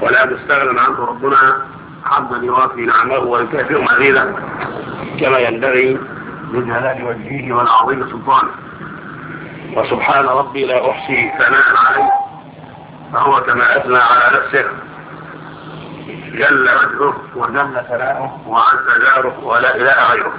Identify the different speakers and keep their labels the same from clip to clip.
Speaker 1: ولا مستغنى عنه ربنا حمدا يوافي نعمه ويكافئ مزيدا كما ينبغي لجلال وجهه والعظيم سلطانه. وسبحان ربي لا أحصي ثناء عليه فهو كما أثنى على نفسه، جل وجهه وجل ثناؤه وعز جاره ولا إله غيره.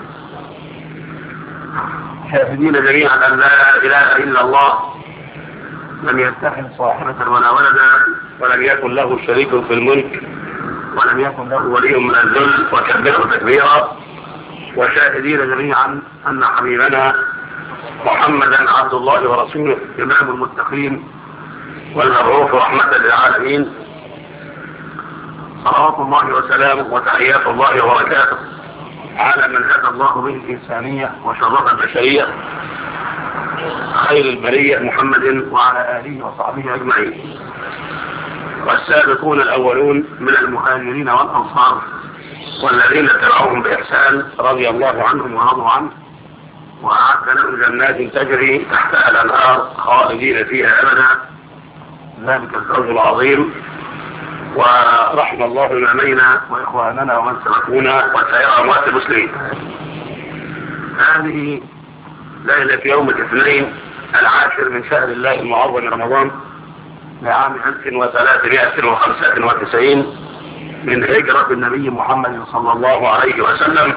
Speaker 1: شاهدين جميعا أن لا إله إلا الله لم يتخذ صاحبة ولا ولدا ولم يكن له شريك في الملك ولم يكن له ولي من الذل وكبره تكبيرا. وشاهدين جميعا أن حبيبنا محمدا عبد الله ورسوله إمام المتقين والمبعوث رحمة للعالمين، صلوات الله وسلامه وتحيات الله وبركاته على من هدى الله به الإنسانية وشرف البشرية خير البرية محمد وعلى آله وصحبه أجمعين، والسابقون الأولون من المهاجرين والأنصار والذين تبعوهم بإحسان رضي الله عنهم ورضوا عنه، وأعد لهم جنات تجري تحتها الأنهار خالدين فيها أبدا، ذلك الفوز العظيم. ورحم الله إمامينا وإخواننا ومن سبقونا وسائر أموات المسلمين. هذه ليلة يوم الاثنين 10 من شهر الله المعظم رمضان لعام 1395 من هجرة النبي محمد صلى الله عليه وسلم،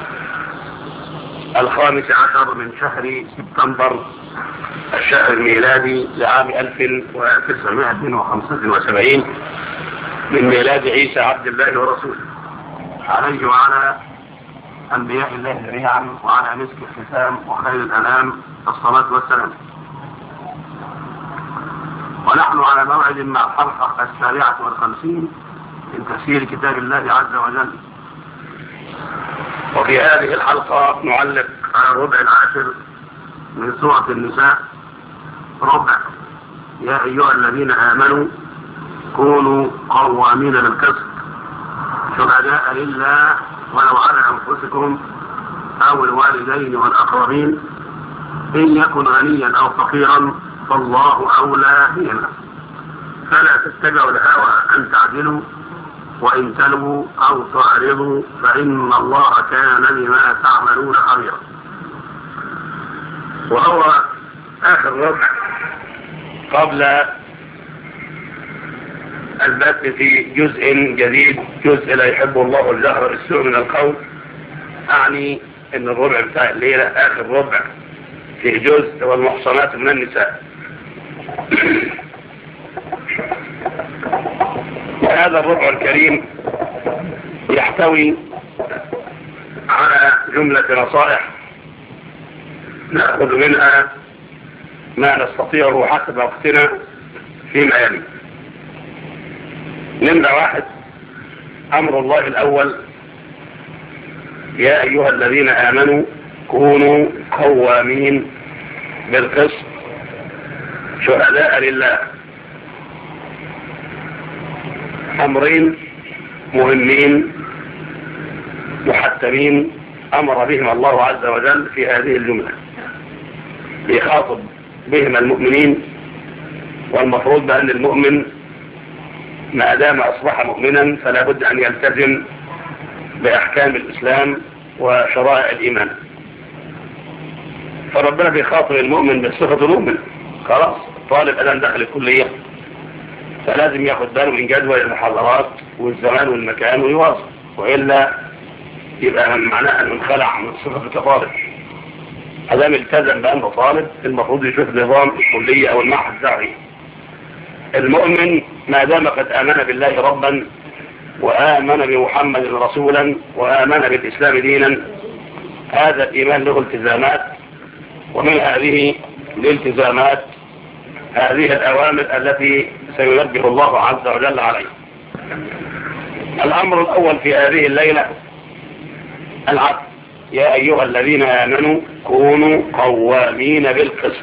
Speaker 1: 15 من شهر سبتمبر الشهر الميلادي لعام 1975 من ميلاد عيسى عبد الله ورسوله، عليه وعلى أنبياء الله جميعا وعلى مسك الختام وخير الأنام الصلاة والسلام. ونحن على موعد مع الحلقة 57 من تفسير كتاب الله عز وجل. وفي هذه الحلقة نعلق على الربع 10 من سورة النساء، ربع يا أيها الذين آمنوا كونوا قوامين بالقسط شهداء لله ولو على أنفسكم أو الوالدين والأقربين إن يكن غنيا أو فقيرا فالله أولى بهما فلا تتبعوا الهوى أن تعدلوا وإن تلووا أو تعرضوا فإن الله كان بما تعملون خبيرا. وهو آخر ربع قبل البث في جزء جديد، جزء لا يحب الله الجهر بالسوء من القول. أعني أن الربع بتاع الليلة آخر ربع في جزء والمحصنات من النساء. هذا الربع الكريم يحتوي على جملة نصائح نأخذ منها ما نستطيعه حسب وقتنا فيما يلي. نمرة 1، أمر الله الأول يا أيها الذين آمنوا كونوا قوامين بالقسط شهداء لله. أمرين مهمين محتمين أمر بهم الله عز وجل في هذه الجملة، يخاطب بهم المؤمنين، والمفروض بأن المؤمن ما دام أصبح مؤمنا فلا بد أن يلتزم بأحكام الإسلام وشرائع الإيمان. فربنا بيخاطب المؤمن بصفة المؤمن، خلاص طالب أدم دخل الكلية فلازم ياخد باله من جدول المحاضرات والزمان والمكان ويواصل، وإلا يبقى معناه أنه انخلع من صفة كطالب. أدام التزم بأنه طالب المفروض يشوف نظام الكلية أو المعهد الزعري. المؤمن ما دام قد آمن بالله ربا وآمن بمحمد رسولا وآمن بالإسلام دينا، هذا الإيمان له التزامات، ومن هذه الالتزامات هذه الأوامر التي سينبه الله عز وجل عليه. الأمر الأول في هذه الليلة العدل، يا أيها الذين آمنوا كونوا قوامين بالقسط.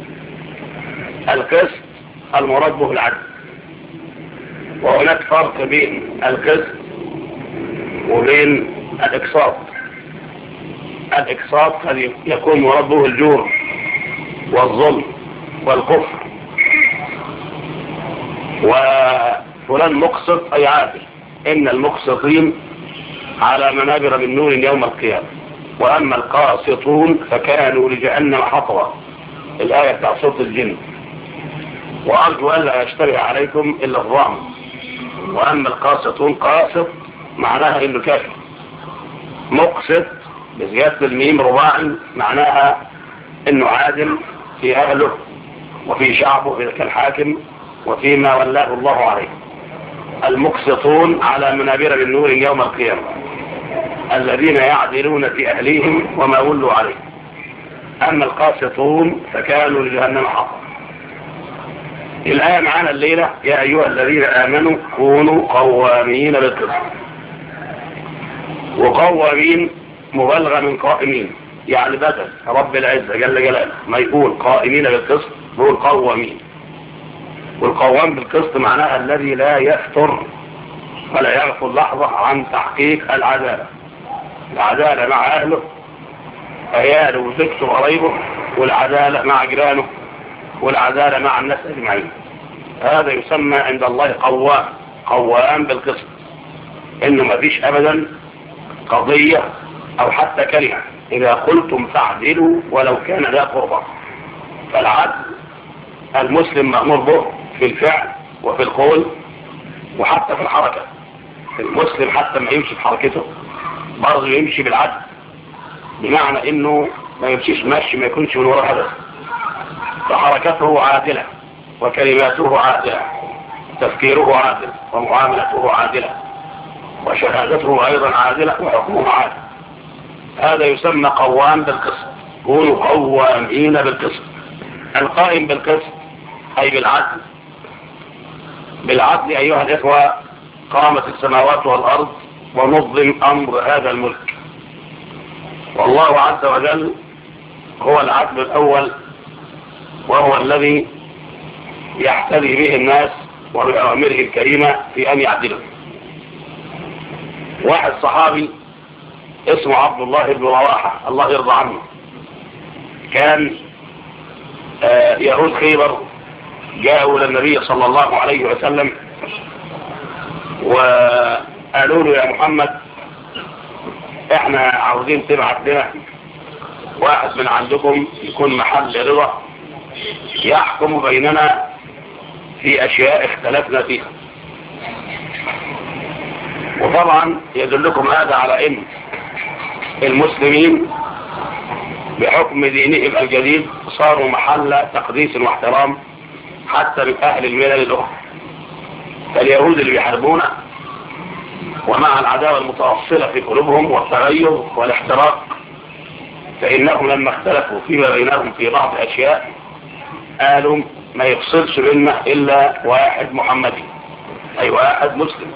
Speaker 1: القسط المراد به العدل، وهناك فرق بين القسط وبين الإقساط. الإقساط قد يكون مراد به الجور والظلم والكفر، فلان مقسط أي عادل، إن المقسطين على منابر من نور يوم القيامة، وأما القاسطون فكانوا لجهنم حطبا. الآية بتاع سورة الجن. وأرجو ألا يشتبه عليكم إلا الظن. وأما القاسطون، قاسط معناها إنه كافر، مقسط بزيادة الميم رباعي معناها إنه عادل في أهله وفي شعبه إذا كان حاكم وفيما ولاه الله عليه. المقسطون على منابر من نور يوم القيامة الذين يعدلون في أهليهم وما ولوا عليه. أما القاسطون فكانوا لجهنم حطبا. الآية معنا الليلة: يا أيها الذين آمنوا كونوا قوامين بالقسط. وقوامين مبالغة من قائمين، يعني بدل رب العزة جل جلاله ما يقول قائمين بالقسط يقول قوامين. والقوام بالقسط معناها الذي لا يفتر ولا يغفل لحظة عن تحقيق العدالة. العدالة مع أهله، عياله وزوجته وقرايبه، والعدالة مع جيرانه، والعدالة مع الناس أجمعين. هذا يسمى عند الله قوام، قوام بالقسط، إنه ما فيش أبدا قضية أو حتى كلمة إذا قلتم فاعدلوا ولو كان ذا قربى. فالعدل المسلم مأمور به في الفعل وفي القول وحتى في الحركة. المسلم حتى ما يمشي في حركته برضه يمشي بالعدل، بمعنى إنه ما يمشيش ماشي ما يكونش من وراء هدف، فحركته عادلة وكلماته عادلة، تفكيره عادل ومعاملته عادلة وشهادته أيضا عادلة وحكمه عادل. هذا يسمى قوام بالقسط. كونوا قوامين بالقسط. القائم بالقسط أي بالعدل. بالعدل أيها الإخوة قامت السماوات والأرض ونظم أمر هذا الملك. والله عز وجل هو العدل الأول، وهو الذي يحتذي به الناس وبأوامره الكريمة في أن يعدلوا. واحد صحابي اسمه عبد الله بن رواحة الله يرضى عنه، كان يهود خيبر جاءوا للنبي صلى الله عليه وسلم وقالوا له: يا محمد احنا عاوزين تبعت لنا واحد من عندكم يكون محل رضا يحكم بيننا في اشياء اختلفنا فيها. وطبعا يدلكم هذا على ان المسلمين بحكم دينهم الجديد صاروا محل تقديس واحترام حتى من اهل الملل الاخرى. فاليهود اللي بيحاربونا ومع العداوة المتوصلة في قلوبهم والتغير والاحتراق، فإنهم لما اختلفوا فيما بينهم في بعض أشياء قالوا ما يفصلش بيننا إلا واحد محمدي، أي واحد مسلم.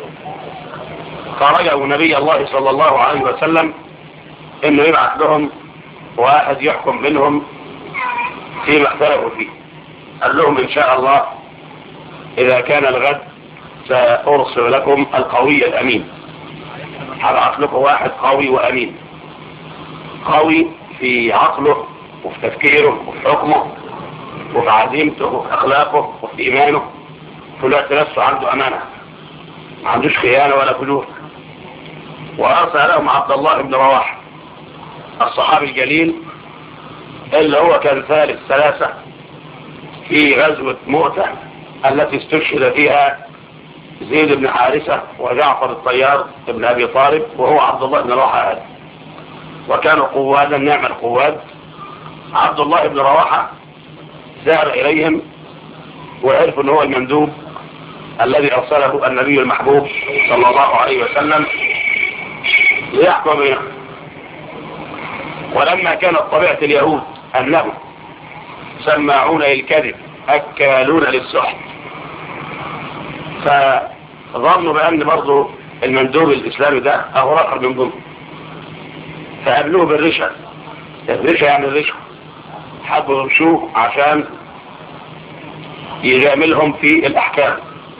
Speaker 1: فرجعوا نبي الله صلى الله عليه وسلم إنه يبعث لهم واحد يحكم بينهم فيما اختلفوا فيه. قال لهم: إن شاء الله إذا كان الغد سأرسل لكم القوي الأمين. هبعث لكم واحد قوي وأمين، قوي في عقله وفي تفكيره وفي حكمه وفي عزيمته وفي أخلاقه وفي إيمانه، في الوقت نفسه عنده أمانة، ما عندوش خيانة ولا فجور. وأرسل لهم عبد الله بن رواحة الصحابي الجليل اللي هو كان ثالث ثلاثة في غزوة مؤتة التي استشهد فيها زيد بن حارثة وجعفر الطيار ابن أبي طالب، وهو عبد الله بن رواحة هذا. وكانوا قوادا نعم القواد. عبد الله بن رواحة سار إليهم وعرفوا أنه هو المندوب الذي أرسله النبي المحبوب صلى الله عليه وسلم ليحكم بينهم. ولما كانت طبيعة اليهود أنهم سماعون للكذب أكالون للسحت، فظنوا بأن برضو المندوب الإسلامي ده أهو رقم من ضمن، فقابلوه بالرشا. الرشا يعني الرشا، حبوا يمشوه عشان يجاملهم في الأحكام.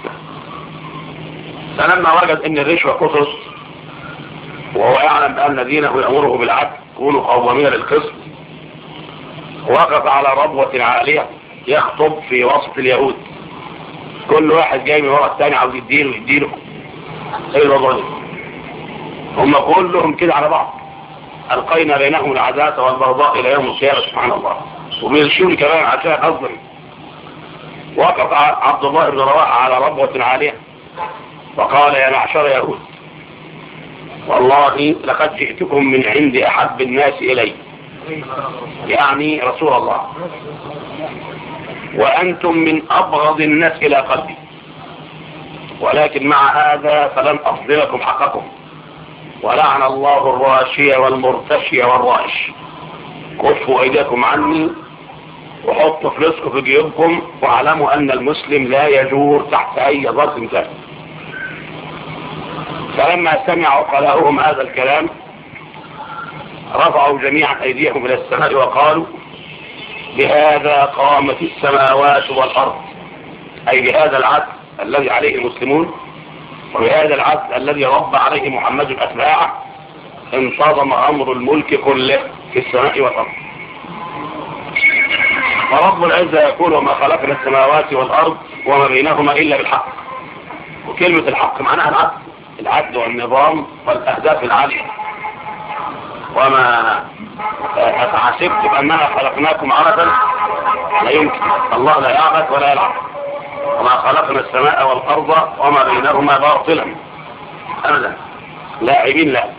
Speaker 1: فلما وجد أن الرشوة كثرت وهو يعلم بأن دينه يأمره بالعدل كونوا قوامين للقسط، وقف على ربوة عالية يخطب في وسط اليهود كل واحد جاي من ورا الثاني عاوز يديله ايه الوضع ده؟ هم كلهم كده على بعض، القينا بينهم العداوة والبغضاء الى يوم القيامة سبحان الله، وبيرشوني كمان عشان اظلم. وقف عبد الله بن رواحة على ربوة عالية وقال يا معشر يهود والله لقد جئتكم من عند احب الناس الي، يعني رسول الله، وانتم من ابغض الناس الى قلبي، ولكن مع هذا فلن اصدركم حقكم، ولعن الله الراشي والمرتشي والرائش. كفوا ايديكم عني وحطوا فلوسكم في جيوبكم، واعلموا ان المسلم لا يجور تحت اي ظرف كان. فلما سمع عقلاؤهم هذا الكلام رفعوا جميعا ايديهم الى السماء وقالوا بهذا قامت السماوات والارض، اي بهذا العدل الذي عليه المسلمون، وبهذا العدل الذي رب عليه محمد اتباعه انتظم امر الملك كله في السماء والارض. ورب العزة يقول وما خلقنا السماوات والارض وما بينهما الا بالحق. وكلمة الحق معناها العدل والنظام والاهداف العالية. وما أفحسبتم أننا خلقناكم عبثا، لا يمكن، الله لا يعبث ولا يلعب. وما خلقنا السماء والأرض وما بينهما باطلا أبدا، لاعبين لا.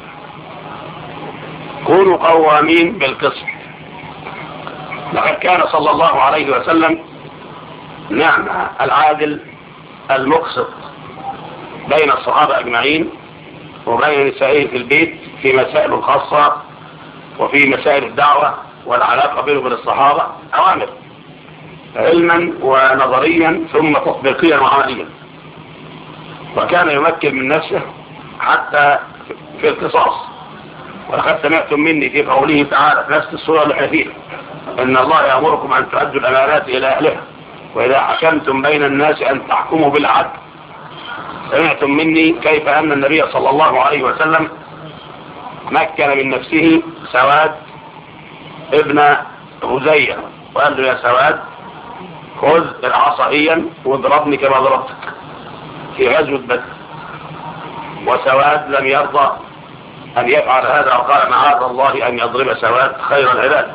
Speaker 1: كونوا قوامين بالقسط. لقد كان صلى الله عليه وسلم نعم العادل المقسط بين الصحابة أجمعين وبين نسائه في البيت في مسائل خاصة وفي مسائل الدعوة والعلاقة بينه وبين الصحابة، أوامر علما ونظريا ثم تطبيقيا وعمليا. وكان يمكن من نفسه حتى في القصاص. ولقد سمعتم مني في قوله تعالى في نفس السورة اللي احنا فيها إن الله يأمركم أن تؤدوا الأمانات إلى أهلها وإذا حكمتم بين الناس أن تحكموا بالعدل. سمعتم مني كيف أن النبي صلى الله عليه وسلم مكن من نفسه سواد ابن غزية وقال له يا سواد خذ العصائيا واضربني كما ضربتك في غزوة بدر. وسواد لم يرضى أن يفعل هذا وقال معاذ الله أن يضرب سواد خير العباد.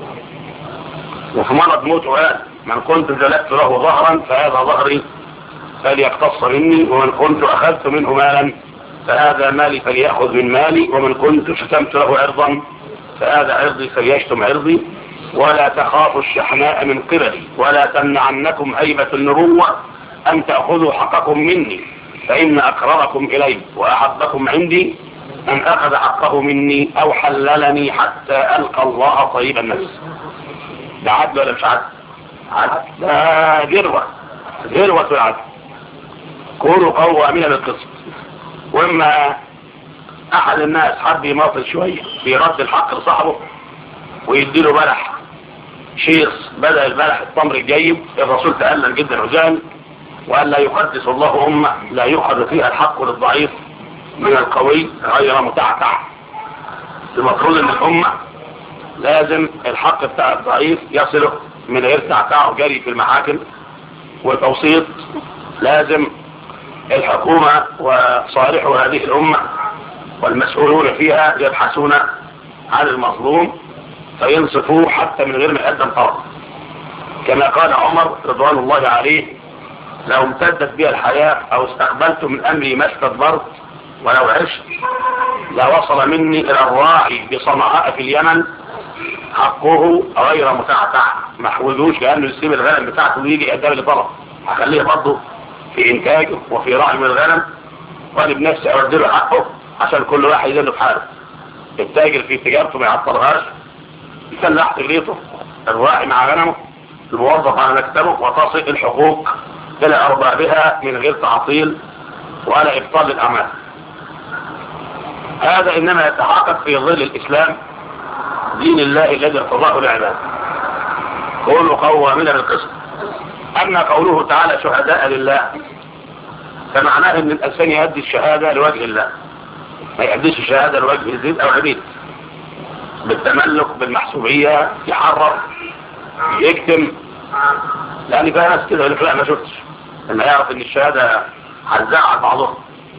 Speaker 1: وفي مرض موت قال من كنت جلدت له ظهرا فهذا ظهري فليقتص مني، ومن كنت أخذت منه مالا فهذا مالي فليأخذ من مالي، ومن كنت شتمت له عرضا فهذا عرضي فليشتم عرضي. ولا تخافوا الشحناء من قبلي ولا تمنعنكم هيبة النبوة أن تأخذوا حقكم مني، فإن أقربكم إلي وأحبكم عندي من أخذ حقه مني أو حللني حتى ألقى الله طيب النفس. ده عدل ولا مش عدل؟ عدل، ده ذروة العدل. كونوا قوامين بالقسط. واما احد الناس حب يماطل شويه بيرد الحق لصاحبه ويديله بلح شيخ بدل البلح التمر الجيد، الرسول تألم جدا وزعل وقال لا يقدس الله امه لا يؤخذ فيها الحق للضعيف من القوي غير متعتع. المفروض ان الامه لازم الحق بتاع الضعيف يصله من غير تعتع وجري في المحاكم والتوسيط. لازم الحكومة وصالح هذه الأمة والمسؤولون فيها يبحثون عن المظلوم فينصفوه حتى من غير ما يقدم طرف. كما قال عمر رضوان الله عليه لو امتدت بي الحياة أو استقبلت من أمري ما استدبرت ولو عشت لوصل مني إلى الراعي بصنعاء في اليمن حقه غير متعتع، ما حوزوش لأنه يسيب الغنم بتاعته ويجي يقدم لي طرف، هخليه برضه في انتاجه وفي راعي من الغنم وانا بنفسي اردله حقه عشان كل واحد يدله في حاله. التاجر في تجارته ما يعطلهاش، يسلح تغليطه، الراعي مع غنمه، الموظف على مكتبه، وتصل الحقوق الى اربابها من غير تعطيل ولا ابطال الاعمال. هذا انما يتحقق في ظل الاسلام دين الله الذي ارتضاه لعباده. كونوا قوامين بالقسط. أما قوله تعالى شهداء لله فمعناه أن الإنسان يؤدي الشهادة لوجه الله، ما يؤديش الشهادة لوجه زيد أو عبيد بالتملك بالمحسوبية، يحرر يكتم. لأن فيها ناس كده يقول لك لا ما شفتش، لما يعرف ان الشهادة هتزعل بعضهم.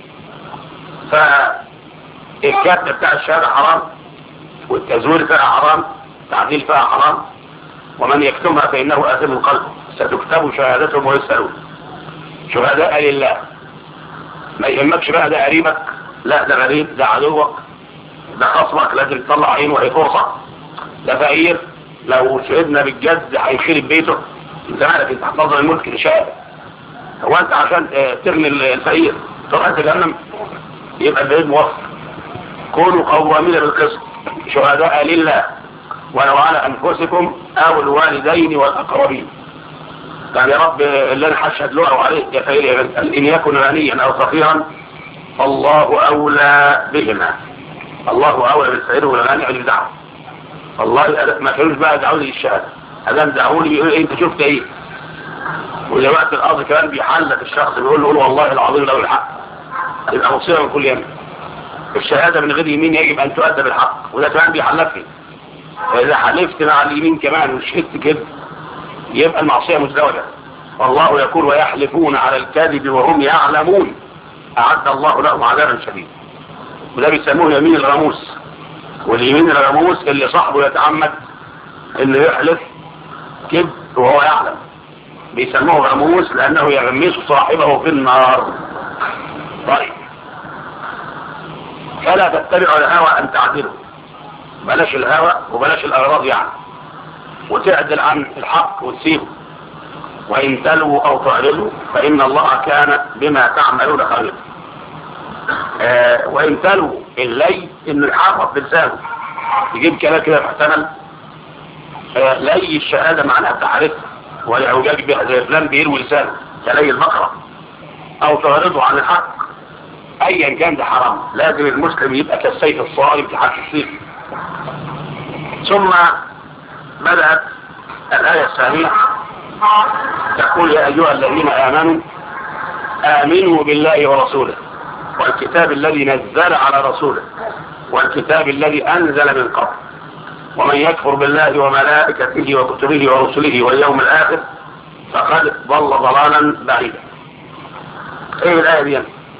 Speaker 1: فالكتب بتاع الشهادة حرام، والتزوير فيها حرام، التعديل فيها حرام، ومن يكتمها فإنه آثم قلبه. ستكتب شهادتهم ويسألون. شهداء لله. ما يهمكش بقى ده قريبك، لا ده غريب، ده عدوك، ده خصمك لازم تطلع عينه وهي فرصة، ده فقير لو شهدنا بالجد هيخرب بيته. انت مالك؟ انت هتنظر الملك لشهادة. هو انت عشان ترمي الفقير تروح انت جهنم؟ يبقى البعيد موفر. كونوا قوامين بالقسط شهداء لله ولو على انفسكم او الوالدين والاقربين. قال يا رب اللي انا هشهد له او عليه يا فقير يا بنت ان يكن غنيا او فقيرا الله اولى بهما. الله اولى بالفقير والغني عن الدعوه. الله ما كانوش بقى دعوا لي الشهاده، ادام دعوا لي بيقول انت شفت ايه؟ ودلوقتي القاضي كمان بيحلف الشخص بيقول له والله العظيم له الحق. يبقى مصيبه من كل يمين. الشهاده من غير يمين يجب ان تؤدى بالحق، وده كمان بيحلفني. واذا حلفت مع اليمين كمان وشهدت كده يبقى المعصيه مزدوجه. والله يقول ويحلفون على الكاذب وهم يعلمون اعد الله لهم عذابا شديدا. وده بيسموه يمين الغموس. واليمين الغموس اللي صاحبه يتعمد انه يحلف كذب وهو يعلم، بيسموه غموس لانه يغمس صاحبه في النار. طيب فلا تتبعوا الهوى ان تعدلوا. بلاش الهوى وبلاش الاغراض يعني، وتعدل عن الحق وتسيبه. وان تلوا او تعرضوا فان الله كان بما تعملون خبيرا. وان تلوا اللي انه يحرف بلسانه يجيب كلام كده محتمل. لي الشهاده معناها التحريف والاعوجاج بها زي فلان بيروي لسانه كلي البقره، او تعرضوا عن الحق. ايا كان ده حرام. لازم المسلم يبقى كالسيف الصارم في حق السيف. ثم بدأت الآية الثانية تقول يا أيها الذين آمنوا آمنوا بالله ورسوله والكتاب الذي نزل على رسوله والكتاب الذي أنزل من قبل ومن يكفر بالله وملائكته وكتبه ورسله واليوم الآخر فقد ضل ضلالا بعيدا. ايه الآية دي؟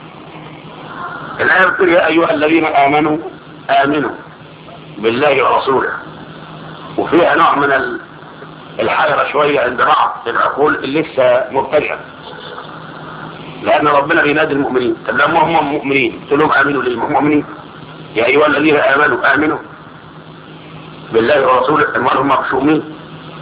Speaker 1: الآية بتقول يا أيها الذين آمنوا آمنوا بالله ورسوله، وفيها نوع من الحيرة شوية عند بعض العقول اللي لسه مبتدئة، لأن ربنا بينادي المؤمنين. طب لما هم مؤمنين قلت لهم آمنوا ليه؟ هم مؤمنين. يا أيها الذين آمنوا آمنوا بالله ورسوله، المرء هم مخشومين.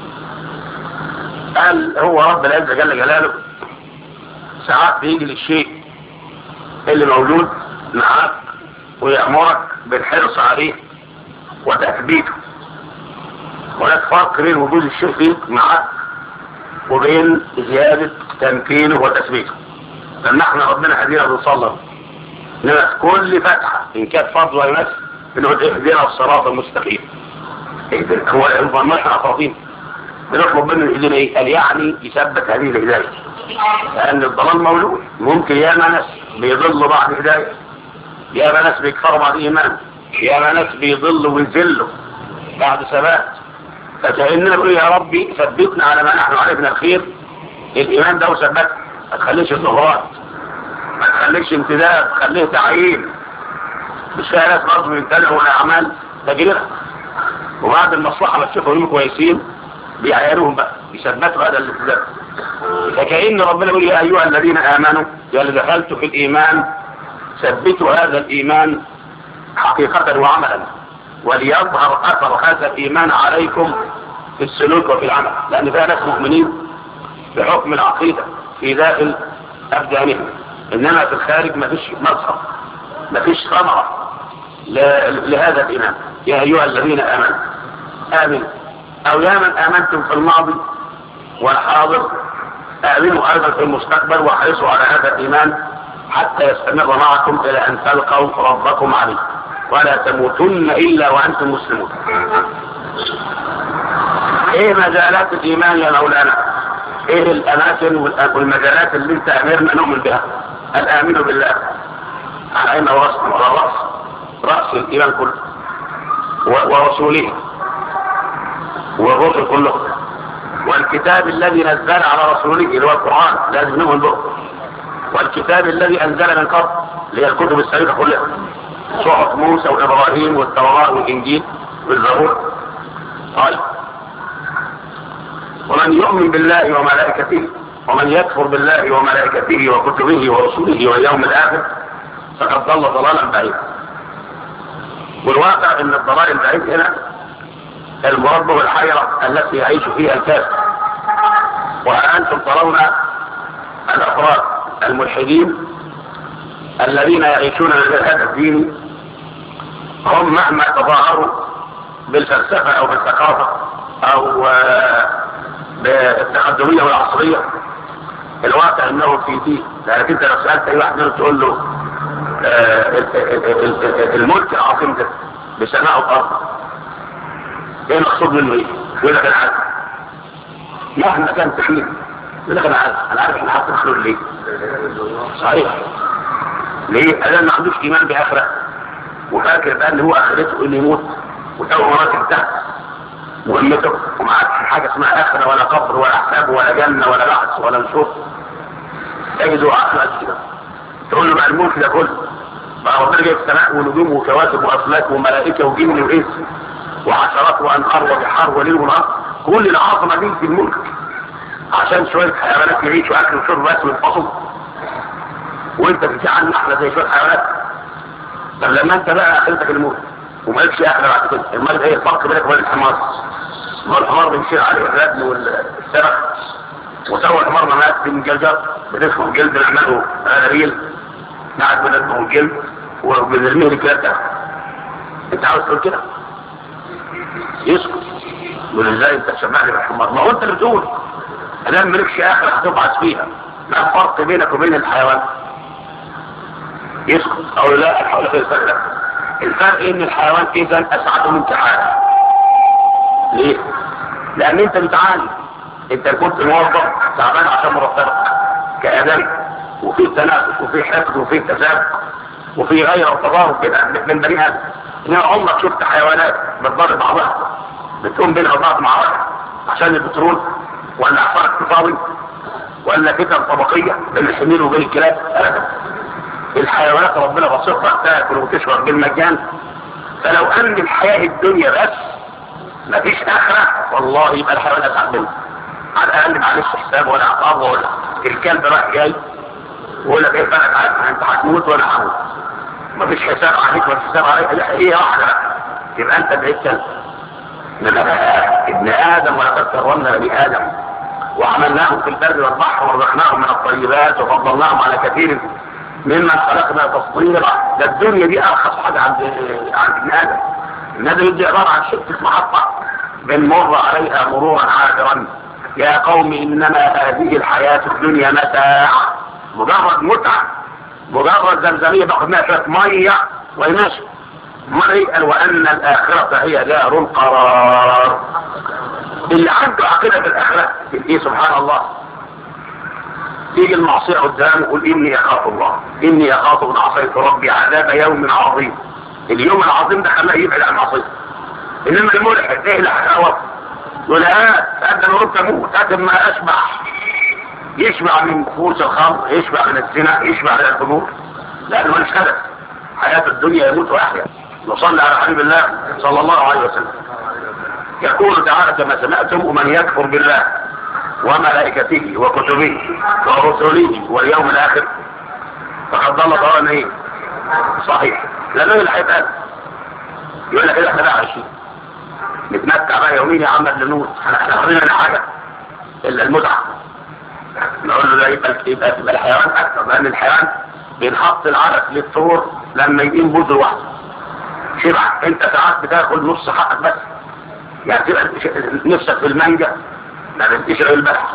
Speaker 1: قال هو رب العزة جل جلاله ساعات بيجي للشيء اللي موجود معاك ويأمرك بالحرص عليه وتثبيته. هناك فرق بين وجود الشيء فيك معاك وبين زيادة تمكينه وتثبيته. فنحن ربنا هدينا بنصلي انما كل فتحة ان كانت فرض ويمس بنقول اهدنا الصراط المستقيم. هو احنا خاطين بنطلب منه يهدينا ايه؟ قال يعني يثبت هذه الهداية، لان الضلال موجود. ممكن ياما ناس بيضلوا بعد هداية، ياما ناس بيكفروا بعد ايمان، ياما ناس بيضلوا ويذلوا بعد ثبات. فكأننا نقول يا ربي ثبتنا على ما نحن عليه من الخير. الايمان ده وثبتنا، ما تخليش الظهورات، ما تخليش امتداد، خليه تعيين. مش فيها ناس برضه بيمتلئوا الاعمال تجريها، وبعد المصلحه ما تشوفهم كويسين بيعينوهم بقى، يثبتوا هذا الامتداد. فكأن ربنا يقول يا ايها الذين امنوا يا اللي دخلتوا في الايمان ثبتوا هذا الايمان حقيقه وعملا، وليظهر اثر هذا الايمان عليكم في السلوك وفي العمل. لان فيها ناس مؤمنين بحكم العقيده في داخل ابدانهم، انما في الخارج ما فيش مظهر، ما فيش ثمره لهذا الايمان. يا ايها الذين امنوا امنوا، او يا من امنتم في الماضي والحاضر امنوا ايضا في المستقبل واحرصوا على هذا الايمان حتى يستمر معكم الى ان تلقوا ربكم عليه ولا تموتن الا وانتم مسلمون. ايه مجالات الايمان يا مولانا؟ ايه الاماكن والمجالات اللي انت امرنا نؤمن بها؟ الامن بالله على عين راس الايمان كله، ورسوله والرسل كلهم، والكتاب الذي نزل على رسوله اللي هو القرآن لازم نؤمن به، والكتاب الذي أنزل من قبل اللي هي الكتب السابقة كلها، صحف موسى وإبراهيم والتوراة والإنجيل والزبور. طيب ومن يؤمن بالله وملائكته ومن يكفر بالله وملائكته وكتبه ورسله واليوم الآخر فقد ضل ضلالا بعيدا. والواقع ان الضلال البعيد هنا المراد والحيرة التي يعيش فيها الكافر. وأنتم ترون الأفراد الملحدين الذين يعيشون بالهدف الديني هم مهما تظاهروا بالفلسفة أو بالثقافة أو بالتقدمية والعصرية، الواقع انه في دين. لأنك انت لو سألت اي واحد منهم تقول له الملك العظيم ده بسماء الأرض ايه المقصود منه ايه؟ يقول لك انا عارف مهما كان تحليل، يقول لك انا عارف احنا حاطين حلول ليه؟ صحيح. ليه؟ لأن ما عندوش ايمان بآخرة وفاكر بقى ان هو اخرته انه يموت وتو مراتب تحت مهمته ومعاك حاجة اسمها آخرة ولا قبر ولا حساب ولا جنة ولا بحث ولا نشوف. تجدوا عقل كده تقول له بقى الملك ده كله بقى ربنا جايب سماء ونجوم وكواكب وأفلاك وملائكة وجن وإنس وحشرات وأنهار وبحار وليل ونهار، كل العظمة دي في الملك عشان شوية حيوانات يعيشوا أكل وشرب بس وينفصلوا وأنت بتجعل نحلة زي شوية حيوانات. طب لما أنت بقى آخرتك الملك ومالكش آخرة بعد كده، المال ايه الفرق بينك وبين الحمار؟ ما الحمار بيشيل عليه الرجل والسمك وسوى الحمار ممات من جلجر بتفهم جلد نعمله غريل نعد بنفهم الجلد وبنرميه لكلاته. انت عاوز تقول كده؟ يسكت يقول ازاي انت تشبعني بالحمار؟ ما هو انت اللي بتقول انا مالكش آخرة هتبعث فيها، ما الفرق بينك وبين الحيوان؟ يسكت او لا الحول في الفرق. الفرق ان الحيوان اذا اسعد من تعالى. ليه؟ لان انت بتعاني، انت كنت موظف تعبان عشان مرتبك كآدمي وفي تنافس وفي حقد وفي تسابق وفي غير وتضارب كده من بني ادم. انما عمرك شفت حيوانات بتضارب بعضها بتقوم بينها وبعض مع بعض عشان البترول ولا عصارة اقتصادي ولا فتن طبقية بين الحمير وبين الكلاب؟ ابدا. الحيوانات ربنا بسيطها تاكل وتشرب بالمجان. فلو ان الحياة الدنيا بس مفيش اخرة والله يبقى الحيوان اسعد منه. على الاقل معلش حساب ولا عقاب ولا الكلب راح جاي ويقول لك ايه فرق عنك انت هتموت وانا هموت، مفيش حساب عليك ولا حساب عليك، هي واحدة بقى يبقى انت بعيد كلب. انما ابن ادم ولقد كرمنا بني ادم وعملناهم في البر والبحر ورزقناهم من الطيبات وفضلناهم على كثير ممن خلقنا تفضيلا. ده الدنيا دي ارخص حاجه عند ابن ادم. ابن ادم دي عباره عن شقه محطه بنمر عليها مرورا عابرا. يا قوم انما هذه الحياه الدنيا متاع، مجرد متعه، مجرد زمزميه باخد منها شويه ميه ويمشي. قال وان الاخره هي دار القرار. اللي عنده عقيده بالاخره ايه سبحان الله تيجي المعصية قدامه يقول إني أخاف الله، إني أخاف إن عصيت ربي عذاب يوم عظيم. اليوم العظيم ده خلاه يبعد عن المعصية. إنما الملحد إيه اللي هتعوض؟ يقول أقدم ربك أموت، أقدم ما أشبع، يشبع من كفوس الخمر، يشبع من الزنا، يشبع من الخمور، لأنه مالش هدف. حياة الدنيا يموت ويحيا. نصلي على حبيب الله صلى الله عليه وسلم. يقول تعالى كما سمعتم ومن يكفر بالله وملائكته وكتبه ورسله واليوم الاخر فقد ضل ضلالا ايه؟ صحيح. لانه اللي هيتقال يقول لك احنا بقى عايشين نتمتع بقى يومين يا عم قبل نموت، احنا عاملين حاجه الا المتعه. نقول له ده يبقى الحيوان اكثر، لان الحيوان بينحط العرق للطور لما يقيم بوز لوحده شبع. انت ساعات بتاكل نص حقك بس، يعني تبقى نفسك في المانجا ما بتشغل البحث،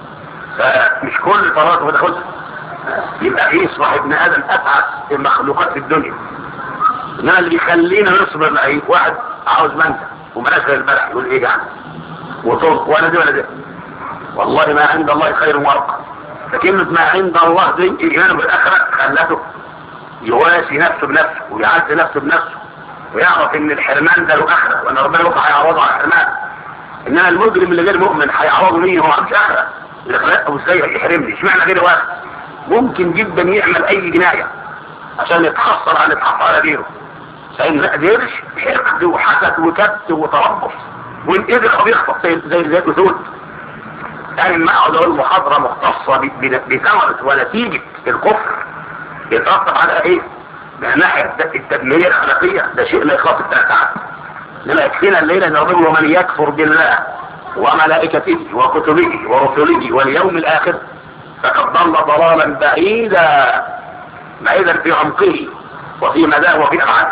Speaker 1: فمش كل طرات بتاخدها. يبقى يصبح ابن ادم اتعس المخلوقات في الدنيا. انما اللي بيخلينا نصبر لأي واحد عاوز مانجا وملاش غير البلح يقول ايه يعني وطرق ولا دي ولا دي. والله ما عند الله خير وارقى. فكلمة ما عند الله دي ايمانه بالاخره خلته يواسي نفسه بنفسه ويعز نفسه بنفسه ويعرف ان الحرمان ده له اخره وان ربنا يوقع يعوضه على الحرمان. انما المجرم اللي غير مؤمن هيعوضه مين؟ هو عمش اخره. الاخلاق ابو ازاي يحرمني؟ اشمعنى غير واحد ممكن جدا يعمل اي جنايه عشان يتحصل على على غيره، فإن ما قدرش حقد وحسد وكبت وتربص، وإن قدر أو يخطط زي الأسود. يعني ما أقعد أقول محاضرة مختصة بثمرة ونتيجة الكفر يترتب على إيه؟ من ناحية التدمير الأخلاقية، ده شيء لا يخاف الثلاث ساعات. لما يكفينا الليلة نقول ومن يكفر بالله وملائكته وكتبه ورسله واليوم الآخر فقد ضل ضلالا بعيدا في عمقه وفي مداه وفي أفعاله.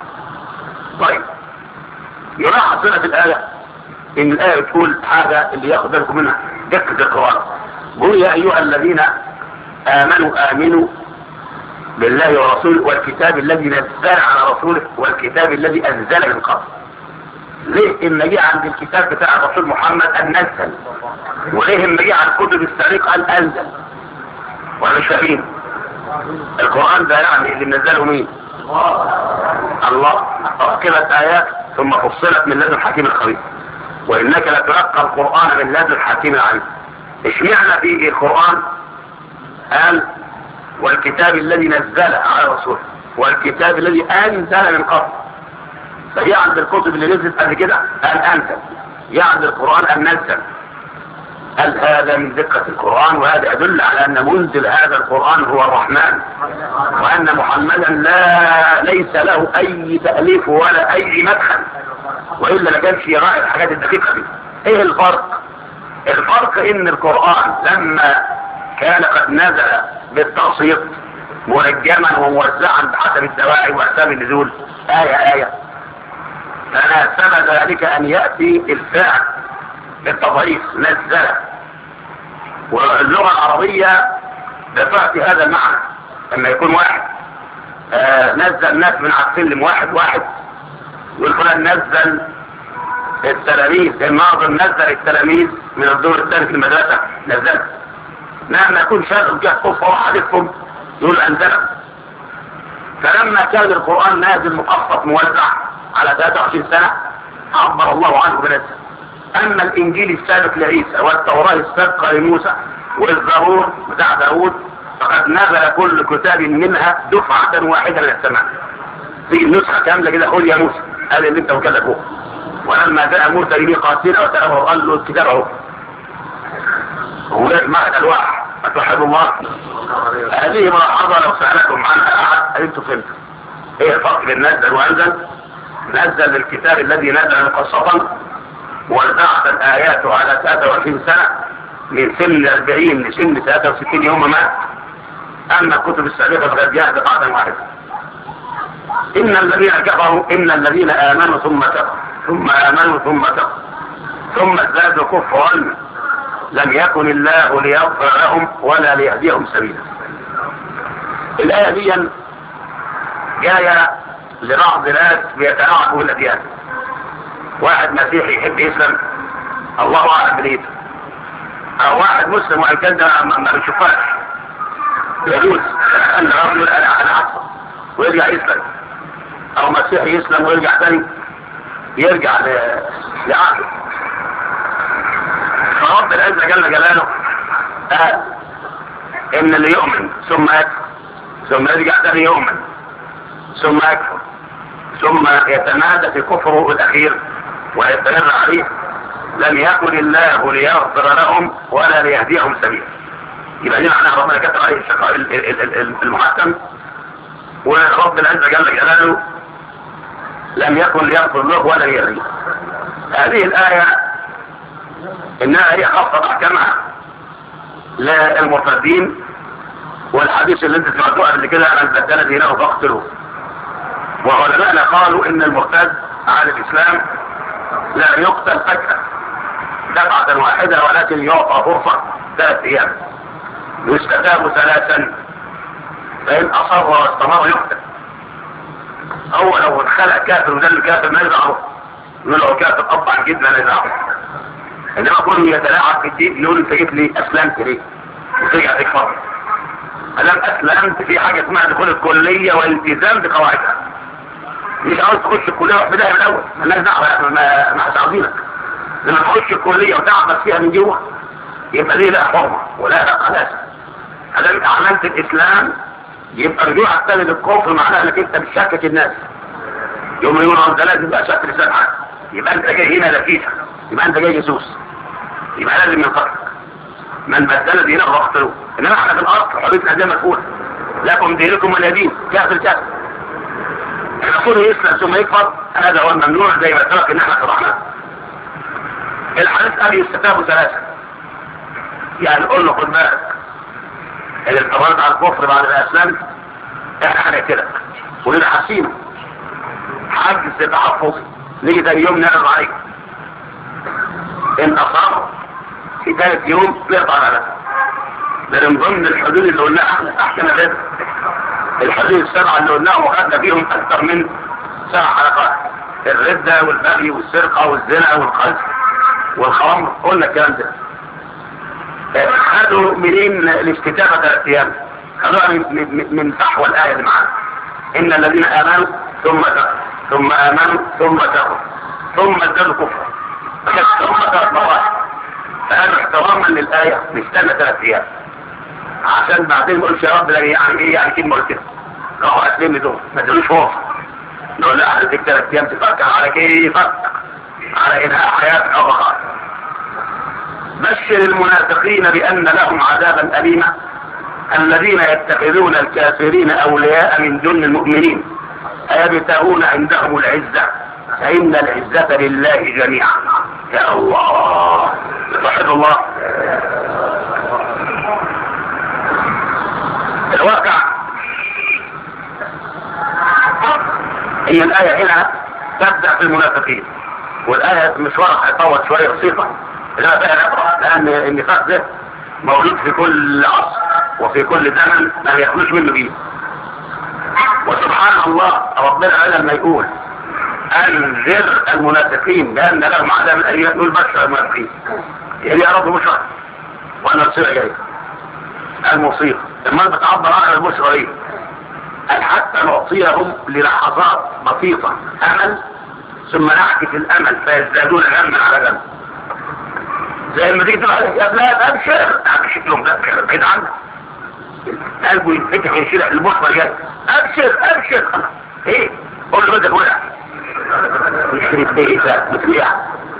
Speaker 1: طيب يلاحظ هنا في الآية إن الآية بتقول حاجة اللي ياخد بالكم منها دقة القرآن. قل يا أيها الذين آمنوا بالله ورسوله والكتاب الذي نزل على رسوله والكتاب الذي أنزل من قبل. ليه إما جه عند الكتاب بتاع الرسول محمد أن نزل، وليه إما جه على الكتب السابقة أن أنزل؟ وأنا مش فاهمين القرآن ده يعني اللي منزله مين؟ الله. ركبت آيات ثم فصلت من لدن حكيم خبير، وإنك لتلقى القرآن من لدن حكيم عليم. اشمعنى في القرآن قال والكتاب الذي نزل على رسوله والكتاب الذي أنزل من قبل؟ فهي عند الكتب اللي نزلت قبل كده قال أنزل، عند القرآن أن نزل. قال هذا من دقة القرآن، وهذا يدل على أن منزل هذا القرآن هو الرحمن، وأن محمدا ليس له أي تأليف ولا أي مدخل، وإلا لكانش يراعي الحاجات الدقيقة دي. إيه الفرق؟ الفرق إن القرآن لما كان قد نزل بالتقسيط منجما وموزعا بحسب الدواعي وأسباب النزول آية فناسب ذلك أن يأتي الفعل بالتضعيف نزل. واللغة العربية بتعطي هذا المعنى لما يكون واحد نزل الناس من على السلم واحد يقول فلان نزل التلاميذ، الناظر نزل التلاميذ من الدور الثاني في المدرسة نزل. لما يكون شاغل جهة كفة واحدكم يقول أنزل. فلما كان القرآن نازل مقسط موزع على 23 سنة عبر الله عنه بنزل. أما الإنجيل السابق لعيسى والتوراة السابقة لموسى والزبور بتاع داود فقد نزل كل كتاب منها دفعة واحدة من السماء في نسخة كاملة كده. قول يا موسى قال اللي انت وكلفوه، ولما جاء موسى لميقاتنا وسأله قال له الكتاب اهو. هو معنى الواحد أتوحد الله. هذه ملاحظة لو سألكم عنها أحد أنتم فهمتوا ايه الفرق بين نزل وأنزل. نزل الكتاب الذي نزل مقسطا وزعت الآيات على 23 سنة من سن 40 لسن 63 يوم مات. أما الكتب السابقة فقد جاءت بقعدة واحدة. إن الذين كفروا إن الذين آمنوا ثم كفروا ثم آمنوا ثم كفروا ثم ازدادوا كفرا لم يكن الله ليغفر لهم ولا ليهديهم سبيلا. الآية دي جاية لبعض الناس بيتلاعبوا بالأديان. واحد مسيحي يحب يسلم الله أعلم بنيته، أو واحد مسلم وإن كان ده ما بيشوفهاش يجوز أن الرجل أنا عصر ويرجع يسلم، أو مسيحي يسلم ويرجع ثاني يرجع لعقله. فرب العزة جل جلاله قال إن اللي يؤمن ثم يكفر ثم يرجع ثاني يؤمن ثم يكفر ثم يتمادى في كفره الأخير ويستمر عليه لم يكن الله ليغفر لهم ولا ليهديهم سبيلا. يبقى دي معناها ربنا كتب عليه الشقاء المحكم، ورب العزة جل جلاله لم يكن ليغفر له ولا ليهديه. هذه الآية إنها هي خاصة أحكامها للمرتدين، والحديث اللي انت سمعتوه قبل كده أن بدل دينه فاقتلوه. وعلماءنا قالوا إن المرتد على الإسلام لا يقتل فجأة دفعة واحدة، ولكن يعطى فرصة 3 أيام يستتاب 3 فإن أصر واستمر يقتل. هو لو اتخلق كافر وذل كافر ما يزعره، يقول له كافر قطع جدا ما يزعره. إنما كله يتلاعب في الدين يقول انت جيت لي أسلمت ليه وترجع تكفر. ألم أسلمت في حاجة اسمها دخول الكلية والالتزام بقواعدها. مش عاوز تخش الكلية روح بداية من الأول، الناس دعوة ما هتعوزينك. لما تخش الكليه وتعبس فيها من جوه يبقى دي لا حرمه ولا لا قداسه. هذا اعلنت الاسلام يبقى رجوعك تاني للكفر معناها انك انت بتشكك الناس. يوم يقولوا انت لازم بقى شكل لسان حد، يبقى انت جاي هنا لفيفه، يبقى انت جاي جاسوس، يبقى لازم ينقطع. من بدل دينه فاقتلوه. انما احنا في الاصل حريتنا زي ما تقول لكم دينكم ولي دين، كافر كافر. الرسول يسلم ثم يكفر هذا هو الممنوع زي ما سبق ان احنا شرحنا. الحديث قال يستتاب ثلاثه، يعني قول له خد بالك اللي اتفرجت على الكفر بعد الاسلام احنا هنقتلك ولنا حاسينه حجز تحفظ نيجي تاني يوم نعرض عليك ان اصاب في ثالث يوم نقطع على ده من ضمن الحدود اللي قلناها احنا احسن الرد. الحدود السبعه اللي قلناها وخدنا فيهم اكثر من 7 حلقات، الردة والبغي والسرقة والزنا والقذف والخمر، قلنا الكلام ده. خدوا منين الاستتابة 3 أيام؟ خدوها من فحوى الآية اللي معانا. إن الذين آمنوا ثم كفروا ثم آمنوا ثم كفروا ثم ازدادوا كفرا ثم 3 مرات. فقالوا احتراما للآية نستنى 3 أيام عشان بعدين نقول يا رب يعني ايه يعني كلمة قلت كده. راحوا أسلمني دول ما تدوش فرصة. نقول لا هديك 3 أيام تفكر على كيفك على إنهاء حياتك أو بقاء. بشر المنافقين بأن لهم عذابا أليما الذين يتخذون الكافرين أولياء من دون المؤمنين أيبتغون عندهم العزة فإن العزة لله جميعا. يا الله صحيح الله. الواقع هي الآية هنا تبدأ في المنافقين، والآية مشوارها هيطول شوية بسيطة لا بقى نقرأ، لأن النفاق ده موجود في كل عصر وفي كل زمن ما يخلوش منه فيه. وسبحان الله ربنا لما يقول أنذر المنافقين بأن لهم عذاب أليم يقول بشر المنافقين يعني يا رب بشر وأنا الصيغة جاية المصيبة لما بتعبر عن البشرى ايه؟ قال حتى نعطيهم للحظات بسيطة أمل ثم نحكي الأمل فيزدادون غما على غم. زي ما تيجي تقول يا بلاد أبشر شكلهم ده بعيد عنك قلبه ينفتح ويشيل البشرى جاي أبشر أبشر ايه؟ قول له بدك وقع يشرب بيسا بسريع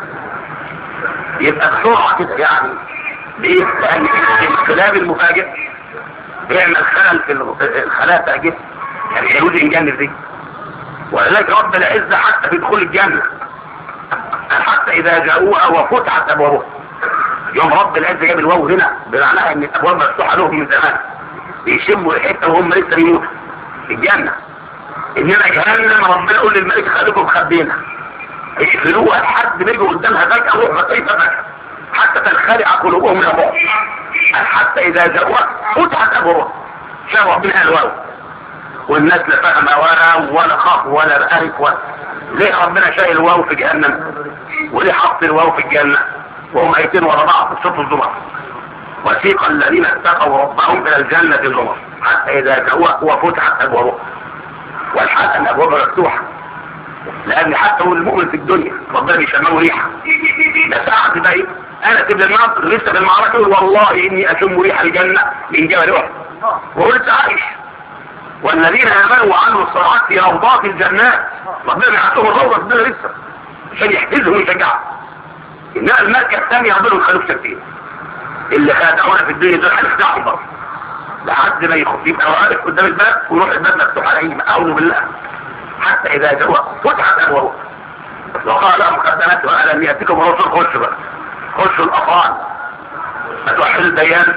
Speaker 1: يبقى بسرعة كده يعني ليه؟ لأن الانقلاب المفاجئ بيعمل خلل في الخلايا بتاع الجسم يعني اليهود ينجنب دي. ولذلك رب العزة حتى في دخول الجنة حتى إذا جاءوها وفتحت أبوابها يوم رب العزة جاب الواو هنا بمعناها إن الأبواب مفتوحة لهم من زمان بيشموا ريحتها وهم لسه بيموتوا في الجنة. إنما جهنم ربنا يقول للملك خليكم مخبينها اقفلوها لحد ما يجوا قدامها فجأة روح كيف فجأة حتى تنخلع قلوبهم من بعض حتى إذا جاءوها فتحت أبوابها شافوا ربنا الواو والناس لا فاهمة ولا خاف ولا بأرك ليه ربنا شايل الواو في جهنم وليه حط الواو في الجنة وهم آيتين ورا بعض في سورة الزمر وسيق الذين اتقوا ربهم إلى الجنة الزمر حتى إذا جاءوها وفتحت أبوابها والحال أن أبوابها مفتوحة لأن حتى هو المؤمن في الدنيا ربنا بيشمه ريحة ده ساعة بقى أنا تبدأ النار لسه بالمعركة يقول والله إني أشم ريح الجنة من جبل أحد وهو لسه عايش. والذين آمنوا وعملوا الصالحات في روضات الجنات ربنا يحطهم الروضة في الدنيا لسه عشان يحفزهم ويشجعهم. إنما الملكة الثانية ربنا يخلوك شاكين اللي خدعونا في الدنيا دول هنخدعهم برضه لحد ما يبقى واقف قدام الباب ويروح الباب مفتوح عليهم أعوذ بالله حتى إذا جاءوا فتحت أبوابهم وقال لهم خدمته ألم يأتكم رسل خشوا بقى خشوا الأطفال فتوحد البيان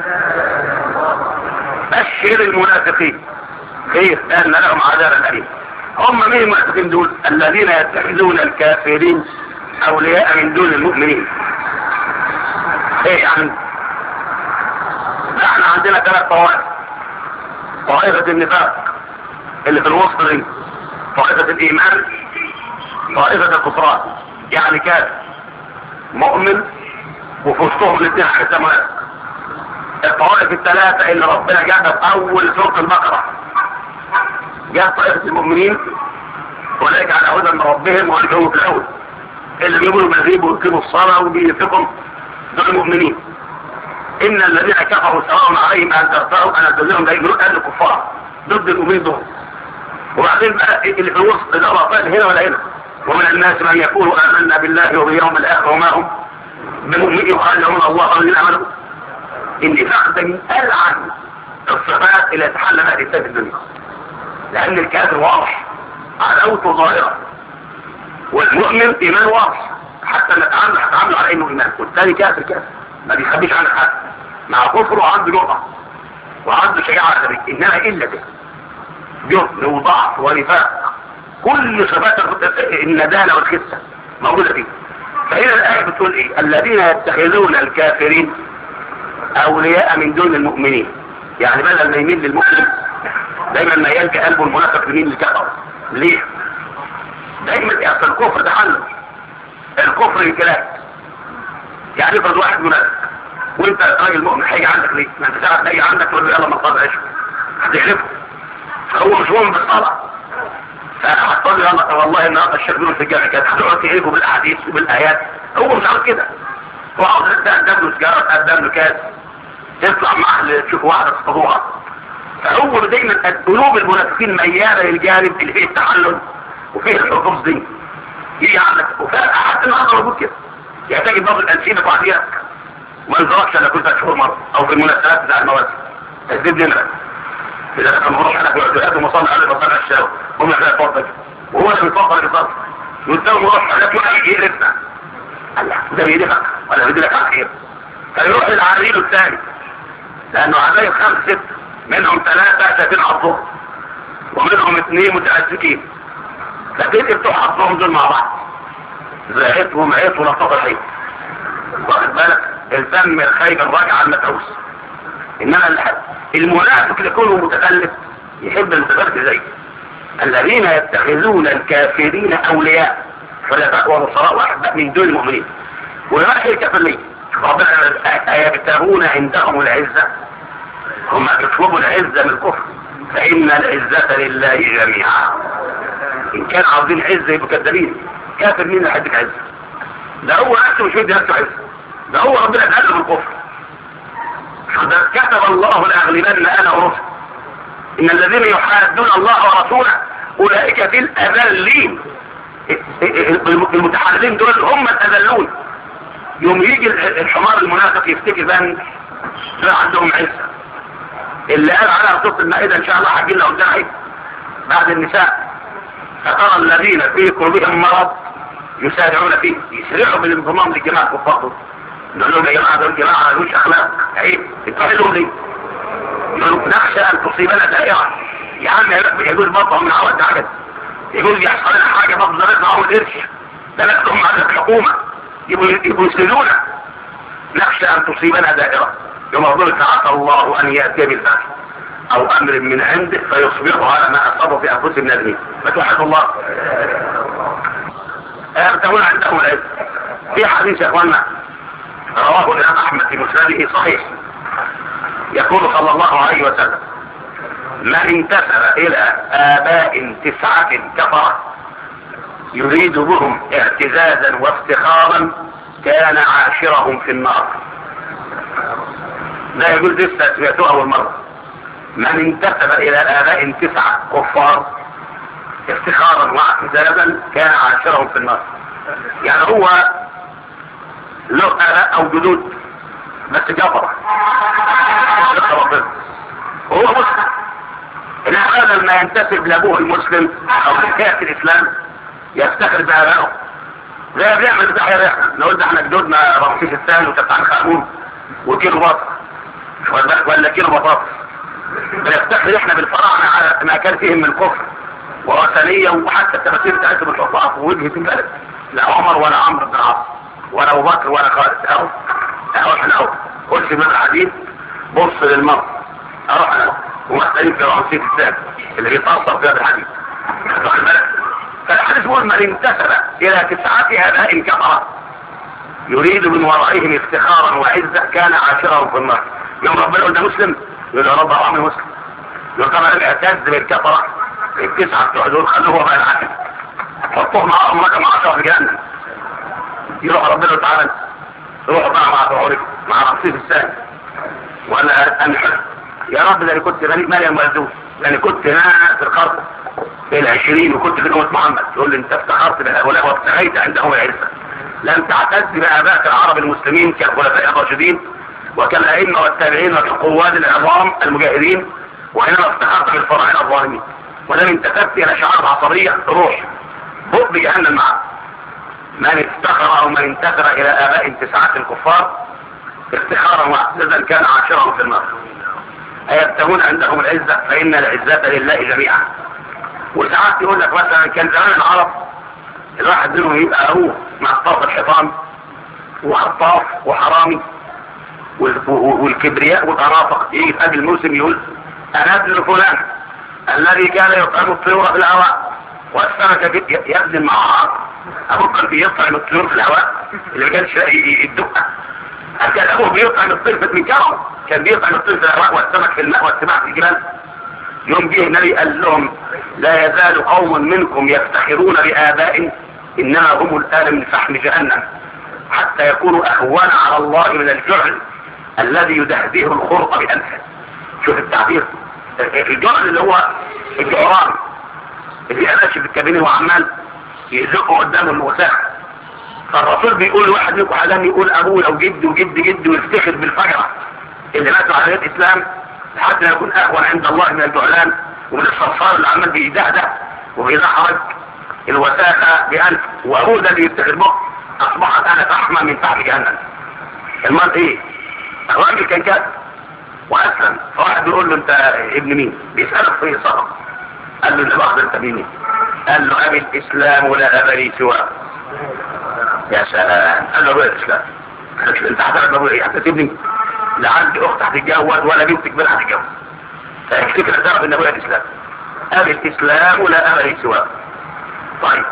Speaker 1: بشر المنافقين خير لأن لهم عذابا أليما. هم مين المنافقين دول؟ الذين يتخذون الكافرين أولياء من دون المؤمنين. ايه يعني؟ احنا عندنا 3 طوائف. طائفة النفاق اللي في الوسط دي طائفة الإيمان طائفة الكفران يعني كافر مؤمن وفي وسطهم الاثنين حسامات. الطوائف ال3 اللي ربنا جابها في أول سورة البقرة جاب طائفة المؤمنين أولئك على هدى من ربهم وأولئك هم في الأول اللي بيقولوا بيغيبوا ويقيموا الصلاة وبينفقوا دول المؤمنين. إن الذين كفروا سواء عليهم أنذرتهم أن أنذرهم لا يؤمنون أهل الكفار ضد المؤمنين دول. وبعدين بقى اللي في الوسط لا رافض هنا ولا هنا. ومن الناس من يقول آمنا بالله وباليوم الآخر وما هم بمؤمنين يخادعون الله والذين آمنوا. النفاق ده من ألعن الصفات اللي يتحلى بها الإنسان في الدنيا، لأن الكافر واضح عداوته ظاهرة، والمؤمن إيمان واضح، حتى نتعامل على إنه إيمان. والثاني كافر ما بيخبيش عنه حاجة، مع كفره وعنده جرأة وعنده شجاعة عسري، إنما إلا ده جبن وضعف ونفاق، كل صفات الندالة والخسة موجودة فيه. فهنا الآية بتقول إيه؟ الذين يتخذون الكافرين أولياء من دون المؤمنين. يعني بدل ما يميل للمؤمن دايما ما يلقى قلبه المنافق يميل للكفر. ليه؟ دايما يأصل الكفر ده حله، الكفر انكلاك. يعني افرض واحد منافق وانت راجل مؤمن هيجي عندك ليه؟ ما انت ساعة تيجي عندك تقول له يلا ما تصلي عشاء هتحلفه، فهو مش مؤمن بالصلاة، فهتقول له يلا والله النهارده الشيخ بيقول في الجامع كده، هتقعد تهيجه بالاحاديث وبالايات. هو مش عارف كده، هو عاوز تقدم له سجارة، تقدم له كاس، تطلع معاه تشوف واحدة تصطادوها. فهو دايما قلوب المنافقين ميالة للجانب اللي فيه التحلل وفيه الحفظ دي. يجي عندك حتى النهارده موجود كده، يعني تجد بعض الأنسيمة بعضيها وما ينزلكش الا كل 3 شهور مرة او في المناسبات بتاع المواسم. تجديد لنا إذا كان مروح أنا في العدوات ومصنع عليه بطلع الشاوى هم يحلق فرضك وهو اللي بيتفضل الإصابة يقدم مروح حاجات واحد يقرفنا. الله ده بيدفع ولا بيدلك على خير، فيروح للعريل الثاني لأنه عزايل 5 6 منهم 3 شايفين حظهم ومنهم 2 متأسكين، لكن بتوع حظهم دول مع بعض زهقتهم عيط ونفضل الحين. واخد بالك؟ الفم الخيب الراجع على المتعوس. إنما المنافق اللي يكون متخلف يحب المتخلف زيه. الذين يتخذون الكافرين أولياء فلا تقوى والصلاة واحد من دون المؤمنين. وما هي الكافرين؟ ربنا يبتغون عندهم العزة، هم يطلبوا العزة من الكفر، فإن العزة لله جميعا. إن كان عاوزين عزة يبقوا كذابين. كافر مين اللي هيديك عزة؟ ده هو نفسه مش بيدي نفسه عزة، ده هو ربنا اداله بالكفر. كتب الله لأغلبن أنا ورسل إن الذين يحادون الله ورسوله أولئك في الأذلين. المتحللين دول هم الأذلون. يوم يجي الحمار المنافق يفتكر بان لا عندهم عزة. اللي قال عليها صوت المائدة إن شاء الله هجي لنا قدام عيد بعد النساء، فترى الذين في قلوبهم مرض يسارعون فيه، يسرعوا بالانضمام للجماعة الكفار. نقول لهم يا جماعة دول جماعة ملوش أخلاق، عيب اتفقوا ليه؟ يقولوا نخشى أن تصيبنا دائرة. يا عم يقول بطهم من عوض عجل، يقول يحصل لنا حاجة بفضلتنا عوض قرش، ده نفسهم على الحكومة يبقوا يسندونا. نخشى أن تصيبنا دائرة يوم أظن تعالى الله أن يأتي بالفتح أو أمر من عنده فيصبحوا على ما أصابوا في أنفسهم نادمين. فتوحد الله يبتغون عندهم العزة. في حديث يا أخوانا رواه الإمام أحمد في مسنده صحيح، يقول صلى الله عليه وسلم: من انتسب إلى آباء 9 كفرة يريد بهم اعتزازا وافتخارا كان عاشرهم في النار. لا يقول دي سمعتوها أول مرة. من انتسب إلى آباء 9 كفار افتخارا واعتزازا كان عاشرهم في النار. يعني هو له آباء أو جدود بس كفرة وهو مسلم. إن هذا ما ينتسب لأبوه المسلم أو لكافة الإسلام يفتخر بآبائه زي بيعمل بتحية احنا نقول ده احنا جدودنا رمسيس الثاني وتفتح خامون وكيلو بطر ولا كيلو بطاطس. بنفتخر احنا بالفراعنة على ما كان فيهم من كفر ووثنية، وحتى التماثيل بتاعتهم الحطاف ووجهة البلد. لا عمر ولا عمرو بن العاص ولا ابو بكر ولا خالد. اهو احنا اهو قلت من الحديث بص للمرء اروح انا ومختلف في رمسيس الثاني اللي بيتصل فيها بالحديث. واخد بالك؟ فالحديث يقول من انتسب الى 9 آباء كفرة يريد من ورائهم افتخارا وعزة كان عاشرهم في النار. يوم ربنا يقول ده مسلم يقول يا رب عمي مسلم. يقول طبعا الاعتز بالكفرة 9 بتوع دول خلوه بقى العدل حطوه معاهم رقم 10 في جهنم يروح ربنا تعالى روح بقى مع طعورك مع رمسيس الثاني ولا أنحر يا رب ده كنت غني مالي المؤذون لأن كنت هنا في القرن ال20 وكنت في أمة محمد تقول لي أنت افتخرت بهؤلاء وابتغيت عندهم العزة لم تعتز بآبائك العرب المسلمين كالخلفاء الراشدين وكالأئمة والتابعين وكالقواد العظام المجاهدين وإنما افتخرت بالفراعنة الظالمين ولم انتسبت إلى شعار عصبية روح بؤ بجهنم معه من افتخر أو من انتسب إلى آباء انتساعات الكفار افتخارا واعتزازا كان عاشرهم في النار أيبتغون عندهم العزة فإن العزة لله جميعا. وساعات يقول لك مثلا كان زمان العرب الواحد منهم يبقى أبوه مقطاف الحيطان وخطاف وحرامي والكبرياء والأرافق يجي في قبل الموسم يقول أنا ابن فلان الذي كان يطعم الطيور في الهواء والسمك يبني المعار. أبوه كان بيطعم الطيور في الهواء اللي ما كانش يدقها. كان أبوه بيطعم الطير من كرم كان بيطعم الطير في الهواء والسمك في الماء والسباع في الجبال. يوم جه النبي قال لهم لا يزال قوم منكم يفتخرون بآباء إنما هم الآن من فحم جهنم حتى يكونوا أهون على الله من الجعل الذي يدهده الخرق بأنفه. شوف التعبير الجعل اللي هو الجعران اللي ماشي في الكابينة وعمال يزقه قدام الوساخ. فالرسول بيقول واحد منكم حلام يقول أبوه أو جدي وجد جدي ويفتخر بالفجرة اللي ماتوا على يد الإسلام لحد ما يكون أهون عند الله من الجعلان ومن الصرصار اللي عمال بيدهده وبيدحرج الوساخة بأنف. وأبوه ده اللي يفتخر به أصبحت أنا فحمة من فحم جهنم. المرء إيه؟ الراجل كان كاتب وأسلم فواحد بيقول له أنت ابن مين؟ بيسألك في صدق. قال له الأخ أنت مين؟ قال له أبي الإسلام ولا أبي سواه. يا سلام. قال له أبي الإسلام. قال له أنت حضرت أبوي إيه؟ هتسيبني؟ لا عندي أخت هتتجوز ولا بنت كبيرة هتتجوز. فافتكر تعرف أن أبويا الإسلام. أبي الإسلام ولا أبي سواه. طيب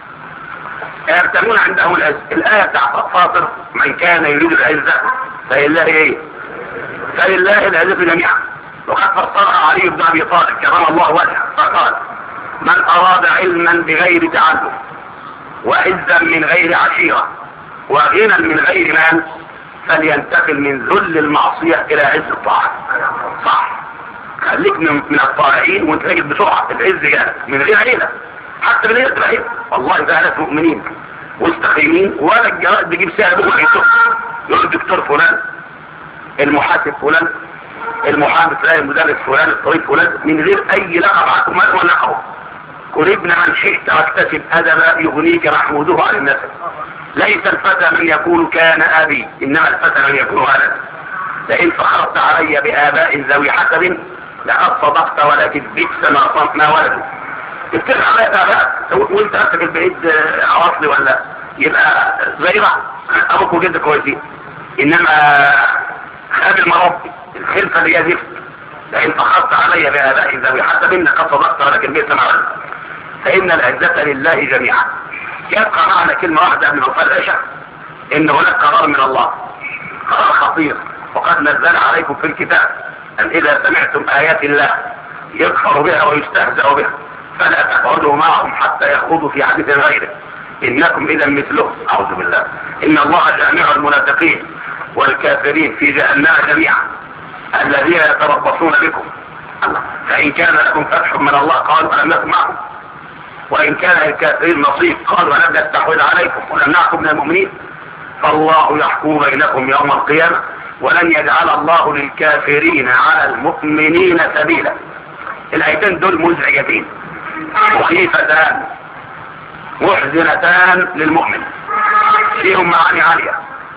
Speaker 1: يبتغون عندهم العزة. الآية بتاعت فاطر من كان يريد العزة فلله ايه؟ فلله العزة جميعا. وقد فسرها علي بن ابي طالب كرم الله وجهه فقال من اراد علما بغير تعلم وعزا من غير عشيرة وغنى من غير مال فلينتقل من ذل المعصية الى عز الطاعة. صح خليك من الطائعين وانت تجد بسرعة العز جالك من غير عيلة حتى من غير تبعيد. والله ده ناس مؤمنين مستقيمين ولا الجرائد بيجيب سعر بقول يقول الدكتور فلان المحاسب فلان المحامي فلان المدرس فلان الطبيب فلان من غير اي لقب عنكم ما هو لقبه. قل ابن من شئت واكتسب ادبا يغنيك محموده عن الناس. ليس الفتى من يقول كان ابي انما الفتى من يقول انا. لئن فخرت علي باباء ذوي حسب لقد صدقت ولكن بئس ما ولدوا. تفتح على باباء وانت نفسك البعيد عواصلي ولا يبقى زيرع ابوك وجدك كويسين انما خاب المربي الخلفه اللي هي زفت. لئن فخرت علي باباء ذوي حسب لقد صدقت ولكن بئس ما ولدوا. فان العزه لله جميعا. يبقى معنى كلمه واحده قبل ما نقول العشاء ان هناك قرار من الله قرار خطير وقد نزل عليكم في الكتاب ان اذا سمعتم ايات الله يكفر بها ويستهزأ بها فلا تقعدوا معهم حتى يخوضوا في حديث غيره انكم اذا مثلهم. اعوذ بالله. ان الله جامع المنافقين والكافرين في جهنم جميعا الذين يتربصون بكم. الله. فان كان لكم فتح من الله قالوا الم نكن معكم وان كان للكافرين نصيب قالوا الم نستحوذ عليكم ونمنعكم من المؤمنين فالله يحكم بينكم يوم القيامه ولن يجعل الله للكافرين على المؤمنين سبيلا. الايتين دول مزعجتين مخيفتان محزنتان للمؤمن فيهم معاني عالية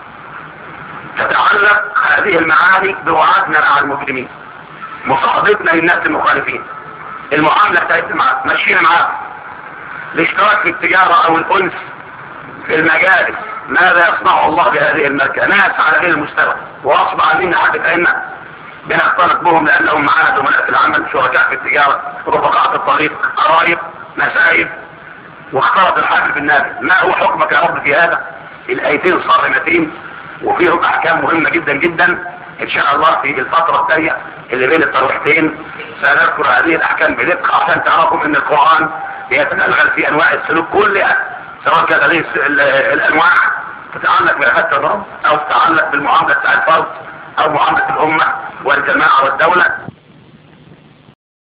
Speaker 1: تتعلق هذه المعاني بوعدنا مع المجرمين مصاحبتنا للناس المخالفين المعاملة بتاعتنا ماشيين معاهم الاشتراك في التجارة او الانس في المجالس. ماذا يصنع الله بهذه المركة؟ ناس على غير المستوى واصبح عندنا حد فإنا بنختلط بهم لانهم معانا زملاء في العمل شركاء في التجارة رفقاء في الطريق قرايب مسايب واختلط الحاكم بالنابل. ما هو حكمك يا رب في هذا؟ الايتين صارمتين وفيهم احكام مهمة جدا جدا. ان شاء الله في الفترة الثانية اللي بين الترويحتين سنذكر هذه الاحكام بدقة عشان تعرفوا ان القرآن يتنغل في انواع السلوك كلها سواء كانت هذه الانواع تتعلق بأخذ الرب أو تتعلق بالمعاملة بتاع الفرد أو معاملة الأمة والجماعة والدولة،